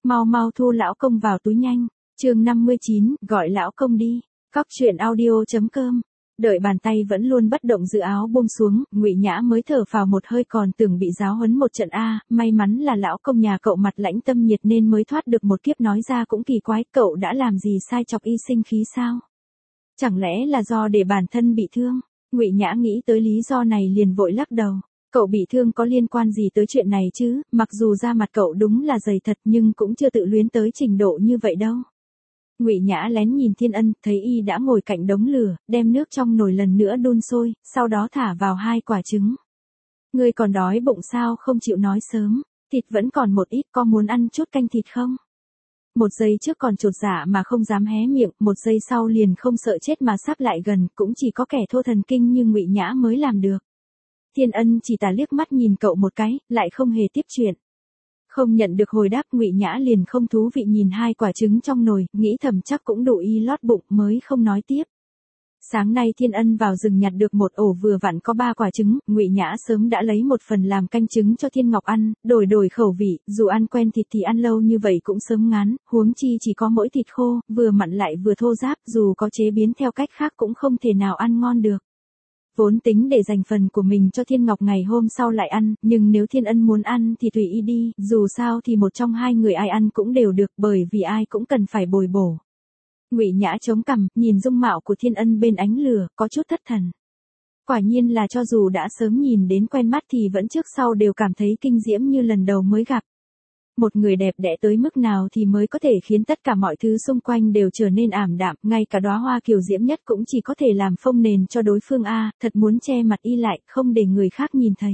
mau mau thu lão công vào túi nhanh. Chương 59, gọi lão công đi. Cóc truyện audio.com. Đợi bàn tay vẫn luôn bất động giữ áo buông xuống, Ngụy Nhã mới thở phào một hơi, còn tưởng bị giáo huấn một trận a, may mắn là lão công nhà cậu mặt lãnh tâm nhiệt nên mới thoát được một kiếp, nói ra cũng kỳ quái, cậu đã làm gì sai chọc y sinh khí sao? Chẳng lẽ là do để bản thân bị thương? Ngụy Nhã nghĩ tới lý do này liền vội lắc đầu. Cậu bị thương có liên quan gì tới chuyện này chứ, mặc dù da mặt cậu đúng là dày thật nhưng cũng chưa tự luyến tới trình độ như vậy đâu. Ngụy Nhã lén nhìn Thiên Ân, thấy y đã ngồi cạnh đống lửa, đem nước trong nồi lần nữa đun sôi, sau đó thả vào 2 quả trứng. Ngươi còn đói bụng sao không chịu nói sớm, thịt vẫn còn một ít, có muốn ăn chút canh thịt không? Một giây trước còn chột dạ mà không dám hé miệng, một giây sau liền không sợ chết mà sắp lại gần, cũng chỉ có kẻ thô thần kinh như Ngụy Nhã mới làm được. Thiên Ân chỉ tà liếc mắt nhìn cậu một cái, lại không hề tiếp chuyện. Không nhận được hồi đáp, Ngụy Nhã liền không thú vị nhìn 2 quả trứng trong nồi, nghĩ thầm chắc cũng đủ y lót bụng mới không nói tiếp. Sáng nay Thiên Ân vào rừng nhặt được một ổ vừa vặn có 3 quả trứng, Ngụy Nhã sớm đã lấy một phần làm canh trứng cho Thiên Ngọc ăn, đổi khẩu vị, dù ăn quen thịt thì ăn lâu như vậy cũng sớm ngán, huống chi chỉ có mỗi thịt khô, vừa mặn lại vừa thô ráp, dù có chế biến theo cách khác cũng không thể nào ăn ngon được. Vốn tính để dành phần của mình cho Thiên Ngọc ngày hôm sau lại ăn, nhưng nếu Thiên Ân muốn ăn thì tùy y đi, dù sao thì một trong 2 người ai ăn cũng đều được, bởi vì ai cũng cần phải bồi bổ. Ngụy Nhã chống cằm, nhìn dung mạo của Thiên Ân bên ánh lửa, có chút thất thần. Quả nhiên là cho dù đã sớm nhìn đến quen mắt thì vẫn trước sau đều cảm thấy kinh diễm như lần đầu mới gặp. Một người đẹp đẽ tới mức nào thì mới có thể khiến tất cả mọi thứ xung quanh đều trở nên ảm đạm, ngay cả đóa hoa kiều diễm nhất cũng chỉ có thể làm phông nền cho đối phương a, thật muốn che mặt y lại, không để người khác nhìn thấy.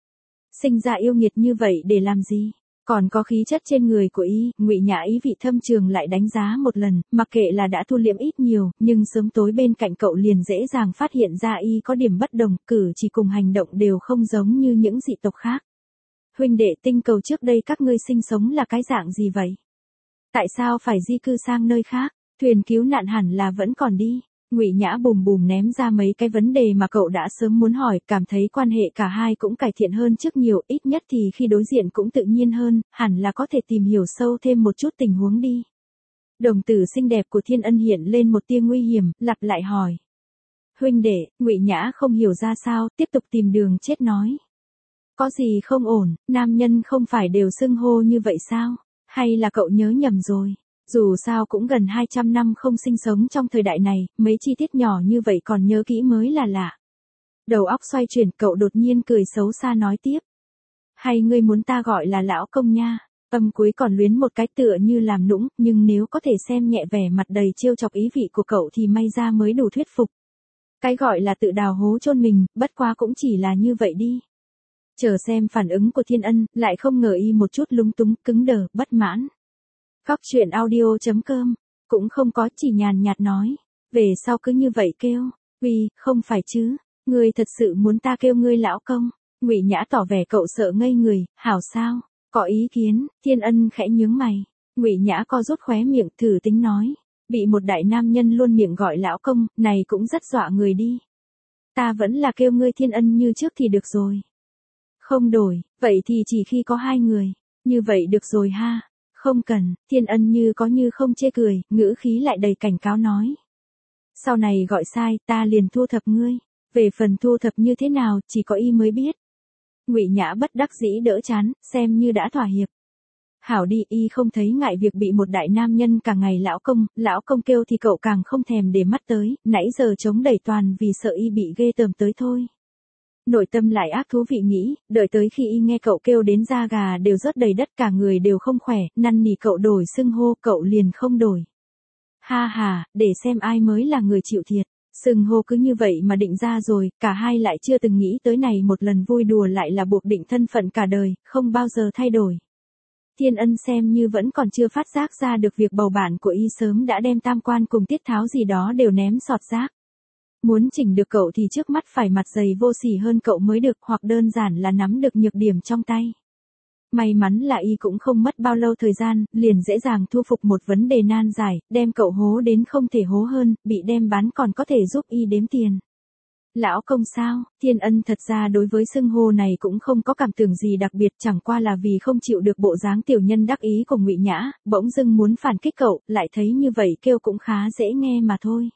Sinh ra yêu nghiệt như vậy để làm gì? Còn có khí chất trên người của y, Ngụy Nhã ý vị thâm trường lại đánh giá một lần, mặc kệ là đã thu liễm ít nhiều, nhưng sớm tối bên cạnh cậu liền dễ dàng phát hiện ra y có điểm bất đồng, cử chỉ cùng hành động đều không giống như những dị tộc khác. Huynh đệ, tinh cầu trước đây các ngươi sinh sống là cái dạng gì vậy? Tại sao phải di cư sang nơi khác? Thuyền cứu nạn hẳn là vẫn còn đi. Ngụy Nhã bùm bùm ném ra mấy cái vấn đề mà cậu đã sớm muốn hỏi, cảm thấy quan hệ cả hai cũng cải thiện hơn trước nhiều, ít nhất thì khi đối diện cũng tự nhiên hơn, hẳn là có thể tìm hiểu sâu thêm một chút tình huống đi. Đồng tử xinh đẹp của Thiên Ân hiện lên một tia nguy hiểm, lặp lại hỏi. Huynh đệ, Ngụy Nhã không hiểu ra sao, tiếp tục tìm đường chết nói. Có gì không ổn, nam nhân không phải đều xưng hô như vậy sao? Hay là cậu nhớ nhầm rồi? Dù sao cũng gần 200 năm không sinh sống trong thời đại này, mấy chi tiết nhỏ như vậy còn nhớ kỹ mới là lạ. Đầu óc xoay chuyển, cậu đột nhiên cười xấu xa nói tiếp. Hay ngươi muốn ta gọi là lão công nha? Âm cuối còn luyến một cái tựa như làm nũng, nhưng nếu có thể xem nhẹ vẻ mặt đầy trêu chọc ý vị của cậu thì may ra mới đủ thuyết phục. Cái gọi là tự đào hố chôn mình, bất quá cũng chỉ là như vậy đi. Chờ xem phản ứng của Thiên Ân, lại không ngờ y một chút lúng túng, cứng đờ, bất mãn. Cóc truyện audio.com, cũng không có, chỉ nhàn nhạt nói. Về sau cứ như vậy kêu, uy, không phải chứ, ngươi thật sự muốn ta kêu ngươi lão công? Ngụy Nhã tỏ vẻ cậu sợ ngây người, hảo sao, có ý kiến? Thiên Ân khẽ nhướng mày. Ngụy Nhã co rút khóe miệng, thử tính nói. Bị một đại nam nhân luôn miệng gọi lão công, này cũng rất dọa người đi. Ta vẫn là kêu ngươi Thiên Ân như trước thì được rồi. Không đổi, vậy thì chỉ khi có 2 người. Như vậy được rồi ha. Không cần, Thiên Ân như có như không chê cười, ngữ khí lại đầy cảnh cáo nói. Sau này gọi sai, ta liền thu thập ngươi. Về phần thu thập như thế nào, chỉ có y mới biết. Ngụy Nhã bất đắc dĩ đỡ chán, xem như đã thỏa hiệp. Hảo đi, y không thấy ngại việc bị một đại nam nhân cả ngày lão công kêu thì cậu càng không thèm để mắt tới, nãy giờ chống đẩy toàn vì sợ y bị ghê tởm tới thôi. Nội tâm lại ác thú vị nghĩ, đợi tới khi y nghe cậu kêu đến da gà đều rớt đầy đất, cả người đều không khỏe, năn nỉ cậu đổi xưng hô, cậu liền không đổi. Ha ha, để xem ai mới là người chịu thiệt, xưng hô cứ như vậy mà định ra rồi, cả hai lại chưa từng nghĩ tới này, một lần vui đùa lại là buộc định thân phận cả đời, không bao giờ thay đổi. Thiên Ân xem như vẫn còn chưa phát giác ra được việc bầu bạn của y sớm đã đem tam quan cùng tiết tháo gì đó đều ném sọt rác. Muốn chỉnh được cậu thì trước mắt phải mặt dày vô sỉ hơn cậu mới được, hoặc đơn giản là nắm được nhược điểm trong tay. May mắn là y cũng không mất bao lâu thời gian, liền dễ dàng thu phục một vấn đề nan giải, đem cậu hố đến không thể hố hơn, bị đem bán còn có thể giúp y đếm tiền. Lão công sao? Thiên Ân thật ra đối với xưng hô này cũng không có cảm tưởng gì đặc biệt, chẳng qua là vì không chịu được bộ dáng tiểu nhân đắc ý của Ngụy Nhã, bỗng dưng muốn phản kích cậu, lại thấy như vậy kêu cũng khá dễ nghe mà thôi.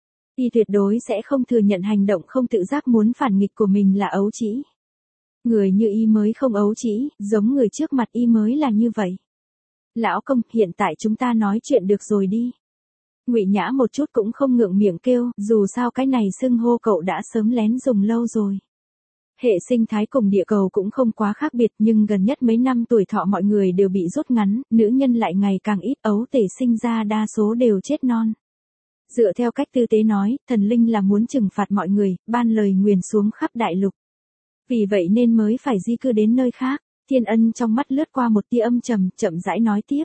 Y tuyệt đối sẽ không thừa nhận hành động không tự giác muốn phản nghịch của mình là ấu trĩ. Người như y mới không ấu trĩ, giống người trước mặt y mới là như vậy. Lão công, hiện tại chúng ta nói chuyện được rồi đi. Ngụy Nhã một chút cũng không ngượng miệng kêu, dù sao cái này xưng hô cậu đã sớm lén dùng lâu rồi. Hệ sinh thái cùng địa cầu cũng không quá khác biệt, nhưng gần nhất mấy năm tuổi thọ mọi người đều bị rút ngắn, nữ nhân lại ngày càng ít, ấu tể sinh ra đa số đều chết non. Dựa theo cách tư tế nói, thần linh là muốn trừng phạt mọi người, ban lời nguyền xuống khắp đại lục. Vì vậy nên mới phải di cư đến nơi khác. Thiên Ân trong mắt lướt qua một tia âm trầm, chậm rãi nói tiếp.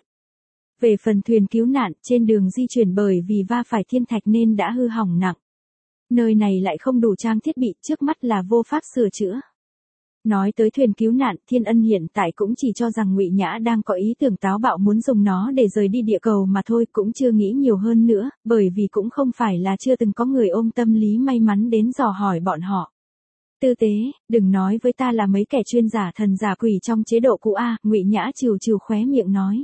Về phần thuyền cứu nạn, trên đường di chuyển bởi vì va phải thiên thạch nên đã hư hỏng nặng. Nơi này lại không đủ trang thiết bị, trước mắt là vô pháp sửa chữa. Nói tới thuyền cứu nạn, Thiên Ân hiện tại cũng chỉ cho rằng Ngụy Nhã đang có ý tưởng táo bạo muốn dùng nó để rời đi địa cầu mà thôi, cũng chưa nghĩ nhiều hơn nữa, bởi vì cũng không phải là chưa từng có người ôm tâm lý may mắn đến dò hỏi bọn họ. Tư tế, đừng nói với ta là mấy kẻ chuyên giả thần giả quỷ trong chế độ cũ a, Ngụy Nhã trừ trừ khóe miệng nói.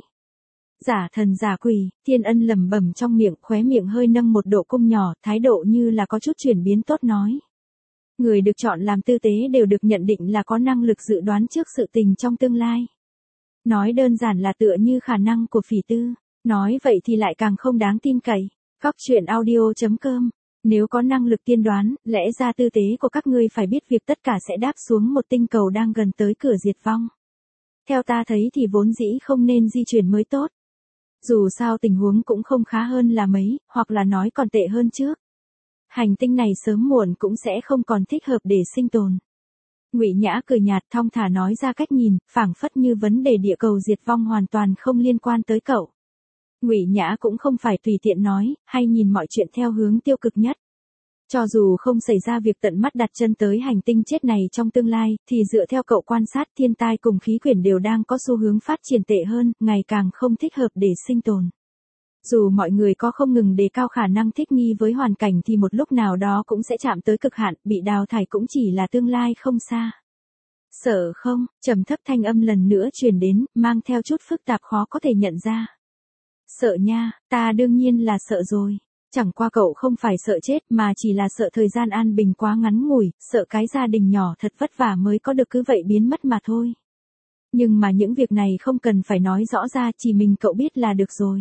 Giả thần giả quỷ, Thiên Ân lẩm bẩm trong miệng, khóe miệng hơi nâng một độ cung nhỏ, thái độ như là có chút chuyển biến tốt nói. Người được chọn làm tư tế đều được nhận định là có năng lực dự đoán trước sự tình trong tương lai. Nói đơn giản là tựa như khả năng của phỉ tư, nói vậy thì lại càng không đáng tin cậy. Cóc truyện audio.com. Nếu có năng lực tiên đoán, lẽ ra tư tế của các ngươi phải biết việc tất cả sẽ đáp xuống một tinh cầu đang gần tới cửa diệt vong. Theo ta thấy thì vốn dĩ không nên di chuyển mới tốt. Dù sao tình huống cũng không khá hơn là mấy, hoặc là nói còn tệ hơn trước. Hành tinh này sớm muộn cũng sẽ không còn thích hợp để sinh tồn. Ngụy Nhã cười nhạt thong thả nói ra cách nhìn, phảng phất như vấn đề địa cầu diệt vong hoàn toàn không liên quan tới cậu. Ngụy Nhã cũng không phải tùy tiện nói, hay nhìn mọi chuyện theo hướng tiêu cực nhất. Cho dù không xảy ra việc tận mắt đặt chân tới hành tinh chết này trong tương lai, thì dựa theo cậu quan sát thiên tai cùng khí quyển đều đang có xu hướng phát triển tệ hơn, ngày càng không thích hợp để sinh tồn. Dù mọi người có không ngừng đề cao khả năng thích nghi với hoàn cảnh thì một lúc nào đó cũng sẽ chạm tới cực hạn, bị đào thải cũng chỉ là tương lai không xa. Sợ không? Trầm thấp thanh âm lần nữa truyền đến, mang theo chút phức tạp khó có thể nhận ra. Sợ nha, ta đương nhiên là sợ rồi. Chẳng qua cậu không phải sợ chết mà chỉ là sợ thời gian an bình quá ngắn ngủi, sợ cái gia đình nhỏ thật vất vả mới có được cứ vậy biến mất mà thôi. Nhưng mà những việc này không cần phải nói rõ ra, chỉ mình cậu biết là được rồi.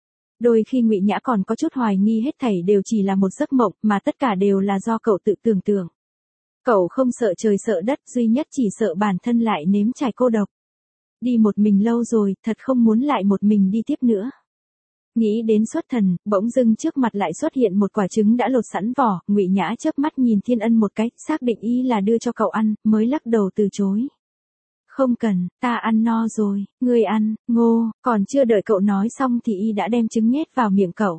Đôi khi Ngụy Nhã còn có chút hoài nghi hết thảy đều chỉ là một giấc mộng, mà tất cả đều là do cậu tự tưởng tượng. Cậu không sợ trời sợ đất, duy nhất chỉ sợ bản thân lại nếm trải cô độc. Đi một mình lâu rồi, thật không muốn lại một mình đi tiếp nữa. Nghĩ đến xuất thần, bỗng dưng trước mặt lại xuất hiện một quả trứng đã lột sẵn vỏ, Ngụy Nhã chớp mắt nhìn Thiên Ân một cái, xác định y là đưa cho cậu ăn, mới lắc đầu từ chối. Không cần, ta ăn no rồi, ngươi ăn, ngô, còn chưa đợi cậu nói xong thì y đã đem trứng nhét vào miệng cậu.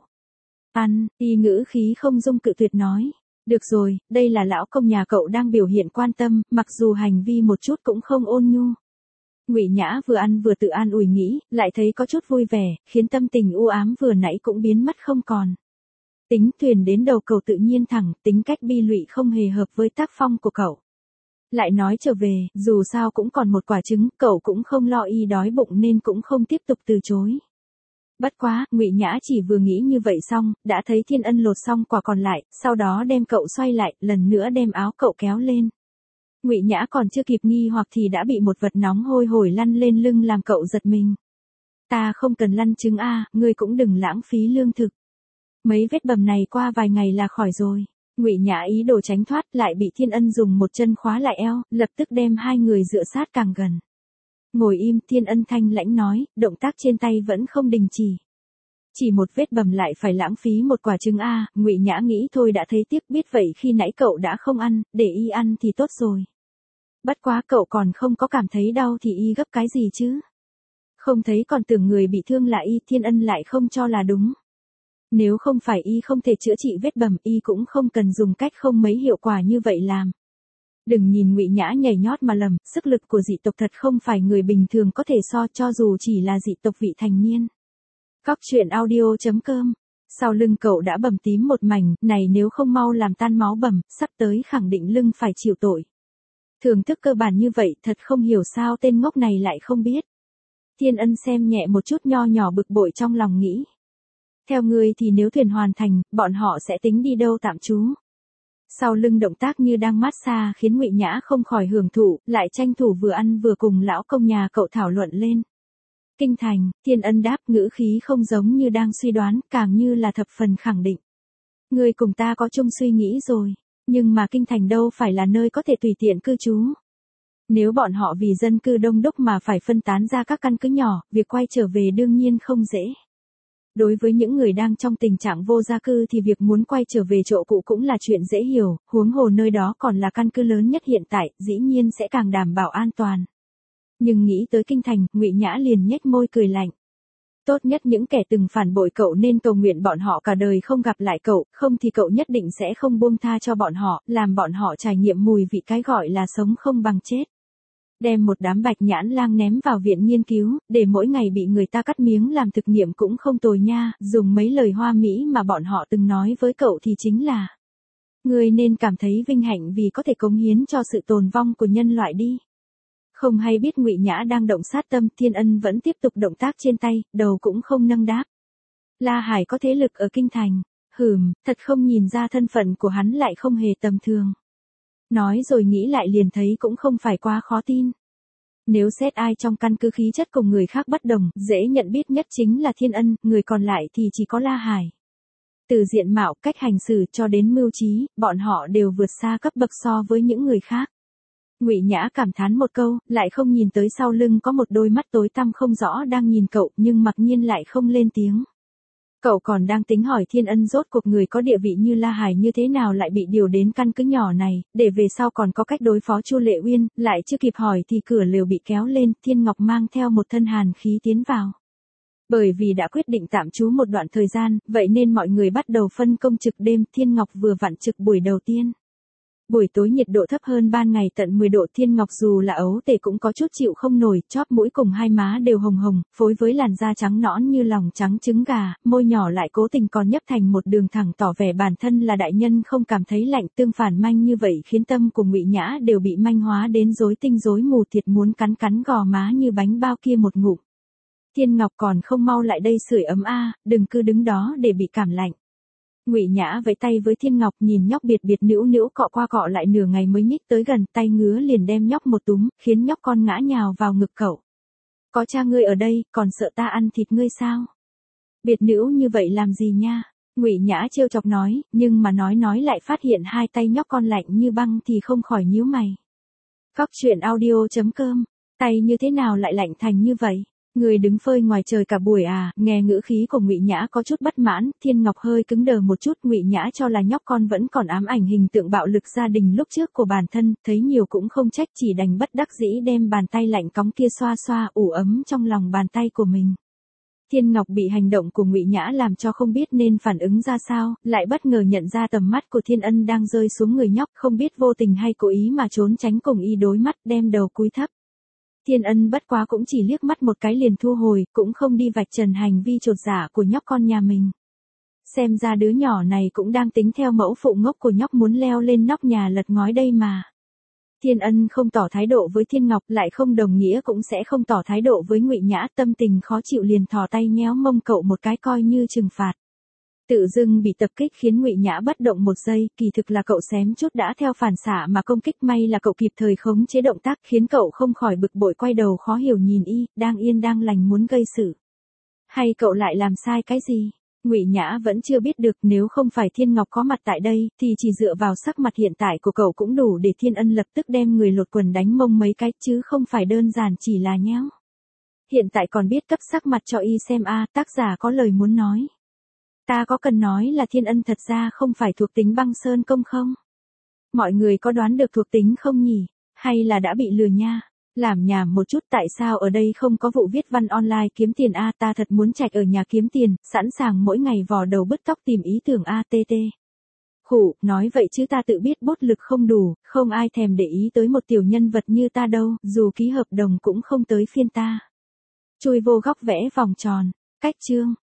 Ăn, y ngữ khí không dung cự tuyệt nói. Được rồi, đây là lão công nhà cậu đang biểu hiện quan tâm, mặc dù hành vi một chút cũng không ôn nhu. Ngụy Nhã vừa ăn vừa tự an ủi nghĩ, lại thấy có chút vui vẻ, khiến tâm tình u ám vừa nãy cũng biến mất không còn. Tính thuyền đến đầu cầu tự nhiên thẳng, tính cách bi lụy không hề hợp với tác phong của cậu. Lại nói trở về, dù sao cũng còn một quả trứng, cậu cũng không lo y đói bụng nên cũng không tiếp tục từ chối. Bất quá, Ngụy Nhã chỉ vừa nghĩ như vậy xong, đã thấy Thiên Ân lột xong quả còn lại, sau đó đem cậu xoay lại, lần nữa đem áo cậu kéo lên. Ngụy Nhã còn chưa kịp nghi hoặc thì đã bị một vật nóng hôi hổi lăn lên lưng làm cậu giật mình. Ta không cần lăn trứng a, ngươi cũng đừng lãng phí lương thực. Mấy vết bầm này qua vài ngày là khỏi rồi. Ngụy Nhã ý đồ tránh thoát, lại bị Thiên Ân dùng một chân khóa lại eo, lập tức đem hai người dựa sát càng gần. Ngồi im, Thiên Ân thanh lãnh nói, động tác trên tay vẫn không đình chỉ. Chỉ một vết bầm lại phải lãng phí một quả trứng a, Ngụy Nhã nghĩ thôi đã thấy tiếc, biết vậy khi nãy cậu đã không ăn, để y ăn thì tốt rồi. Bất quá cậu còn không có cảm thấy đau thì y gấp cái gì chứ? Không thấy còn tưởng người bị thương là y, Thiên Ân lại không cho là đúng. Nếu không phải y không thể chữa trị vết bầm, y cũng không cần dùng cách không mấy hiệu quả như vậy làm. Đừng nhìn Ngụy Nhã nhảy nhót mà lầm, sức lực của dị tộc thật không phải người bình thường có thể so, cho dù chỉ là dị tộc vị thành niên. Cóc truyện audio.com Sau lưng cậu đã bầm tím một mảnh, này nếu không mau làm tan máu bầm, sắp tới khẳng định lưng phải chịu tội. Thưởng thức cơ bản như vậy thật không hiểu sao tên ngốc này lại không biết. Thiên Ân xem nhẹ một chút nho nhỏ bực bội trong lòng nghĩ. Theo ngươi thì nếu thuyền hoàn thành, bọn họ sẽ tính đi đâu tạm trú. Sau lưng động tác như đang mát xa khiến Ngụy Nhã không khỏi hưởng thụ, lại tranh thủ vừa ăn vừa cùng lão công nhà cậu thảo luận lên. Kinh thành, Thiên Ân đáp, ngữ khí không giống như đang suy đoán, càng như là thập phần khẳng định. Ngươi cùng ta có chung suy nghĩ rồi, nhưng mà kinh thành đâu phải là nơi có thể tùy tiện cư trú. Nếu bọn họ vì dân cư đông đúc mà phải phân tán ra các căn cứ nhỏ, việc quay trở về đương nhiên không dễ. Đối với những người đang trong tình trạng vô gia cư thì việc muốn quay trở về chỗ cũ cũng là chuyện dễ hiểu, huống hồ nơi đó còn là căn cứ lớn nhất hiện tại, dĩ nhiên sẽ càng đảm bảo an toàn. Nhưng nghĩ tới kinh thành, Ngụy Nhã liền nhếch môi cười lạnh. Tốt nhất những kẻ từng phản bội cậu nên cầu nguyện bọn họ cả đời không gặp lại cậu, không thì cậu nhất định sẽ không buông tha cho bọn họ, làm bọn họ trải nghiệm mùi vị cái gọi là sống không bằng chết. Đem một đám bạch nhãn lang ném vào viện nghiên cứu, để mỗi ngày bị người ta cắt miếng làm thực nghiệm cũng không tồi nha, dùng mấy lời hoa mỹ mà bọn họ từng nói với cậu thì chính là: Ngươi nên cảm thấy vinh hạnh vì có thể cống hiến cho sự tồn vong của nhân loại đi. Không hay biết Ngụy Nhã đang động sát tâm, Thiên Ân vẫn tiếp tục động tác trên tay, đầu cũng không nâng đáp. La Hải có thế lực ở kinh thành, thật không nhìn ra thân phận của hắn lại không hề tầm thường. Nói rồi nghĩ lại liền thấy cũng không phải quá khó tin. Nếu xét ai trong căn cứ khí chất cùng người khác bất đồng, dễ nhận biết nhất chính là Thiên Ân, người còn lại thì chỉ có La Hải. Từ diện mạo, cách hành xử cho đến mưu trí, bọn họ đều vượt xa cấp bậc so với những người khác. Ngụy Nhã cảm thán một câu, lại không nhìn tới sau lưng có một đôi mắt tối tăm không rõ đang nhìn cậu, nhưng mặc nhiên lại không lên tiếng. Cậu còn đang tính hỏi Thiên Ân rốt cuộc người có địa vị như La Hải như thế nào lại bị điều đến căn cứ nhỏ này, để về sau còn có cách đối phó Chu Lệ Uyên, lại chưa kịp hỏi thì cửa lều bị kéo lên, Thiên Ngọc mang theo một thân hàn khí tiến vào. Bởi vì đã quyết định tạm trú một đoạn thời gian, vậy nên mọi người bắt đầu phân công trực đêm, Thiên Ngọc vừa vặn trực buổi đầu tiên. Buổi tối nhiệt độ thấp hơn ban ngày tận 10 độ, Thiên Ngọc dù là ấu tể cũng có chút chịu không nổi, chóp mũi cùng hai má đều hồng hồng, phối với làn da trắng nõn như lòng trắng trứng gà, môi nhỏ lại cố tình còn nhấp thành một đường thẳng tỏ vẻ bản thân là đại nhân không cảm thấy lạnh, tương phản manh như vậy khiến tâm của Ngụy Nhã đều bị manh hóa đến rối tinh rối mù, thiệt muốn cắn cắn gò má như bánh bao kia một ngụm. Thiên Ngọc còn không mau lại đây sưởi ấm a, đừng cứ đứng đó để bị cảm lạnh. Ngụy Nhã vẫy tay với Thiên Ngọc, nhìn nhóc biệt biệt nữu nữu cọ qua cọ lại nửa ngày mới nhích tới gần, tay ngứa liền đem nhóc một túm, khiến nhóc con ngã nhào vào ngực cậu. Có cha ngươi ở đây, còn sợ ta ăn thịt ngươi sao? Biệt nữu như vậy làm gì nha? Ngụy Nhã trêu chọc nói, nhưng mà nói lại phát hiện hai tay nhóc con lạnh như băng thì không khỏi nhíu mày. Cóc truyện audio.com, tay như thế nào lại lạnh thành như vậy? Người đứng phơi ngoài trời cả buổi à? Nghe ngữ khí của Ngụy Nhã có chút bất mãn, Thiên Ngọc hơi cứng đờ một chút, Ngụy Nhã cho là nhóc con vẫn còn ám ảnh hình tượng bạo lực gia đình lúc trước của bản thân, thấy nhiều cũng không trách, chỉ đành bất đắc dĩ đem bàn tay lạnh cóng kia xoa xoa ủ ấm trong lòng bàn tay của mình. Thiên Ngọc bị hành động của Ngụy Nhã làm cho không biết nên phản ứng ra sao, lại bất ngờ nhận ra tầm mắt của Thiên Ân đang rơi xuống người nhóc, không biết vô tình hay cố ý mà trốn tránh cùng y đối mắt, đem đầu cúi thấp. Thiên Ân bất quá cũng chỉ liếc mắt một cái liền thu hồi, cũng không đi vạch trần hành vi chột dạ của nhóc con nhà mình. Xem ra đứa nhỏ này cũng đang tính theo mẫu phụ ngốc của nhóc muốn leo lên nóc nhà lật ngói đây mà. Thiên Ân không tỏ thái độ với Thiên Ngọc, lại không đồng nghĩa cũng sẽ không tỏ thái độ với Ngụy Nhã, tâm tình khó chịu liền thò tay nhéo mông cậu một cái coi như trừng phạt. Tự dưng bị tập kích khiến Ngụy Nhã bất động một giây, kỳ thực là cậu xém chút đã theo phản xạ mà công kích, may là cậu kịp thời khống chế động tác, khiến cậu không khỏi bực bội quay đầu khó hiểu nhìn y, đang yên đang lành muốn gây sự. Hay cậu lại làm sai cái gì? Ngụy Nhã vẫn chưa biết được, nếu không phải Thiên Ngọc có mặt tại đây, thì chỉ dựa vào sắc mặt hiện tại của cậu cũng đủ để Thiên Ân lập tức đem người lột quần đánh mông mấy cái, chứ không phải đơn giản chỉ là nhéo. Hiện tại còn biết cấp sắc mặt cho y xem a, tác giả có lời muốn nói. Ta có cần nói là Thiên Ân thật ra không phải thuộc tính băng sơn công không? Mọi người có đoán được thuộc tính không nhỉ? Hay là đã bị lừa nha? Làm nhảm một chút, tại sao ở đây không có vụ viết văn online kiếm tiền a, ta thật muốn trạch ở nhà kiếm tiền, sẵn sàng mỗi ngày vò đầu bứt tóc tìm ý tưởng ATT. Khủ, nói vậy chứ ta tự biết bút lực không đủ, không ai thèm để ý tới một tiểu nhân vật như ta đâu, dù ký hợp đồng cũng không tới phiên ta. Chui vô góc vẽ vòng tròn, cách chương.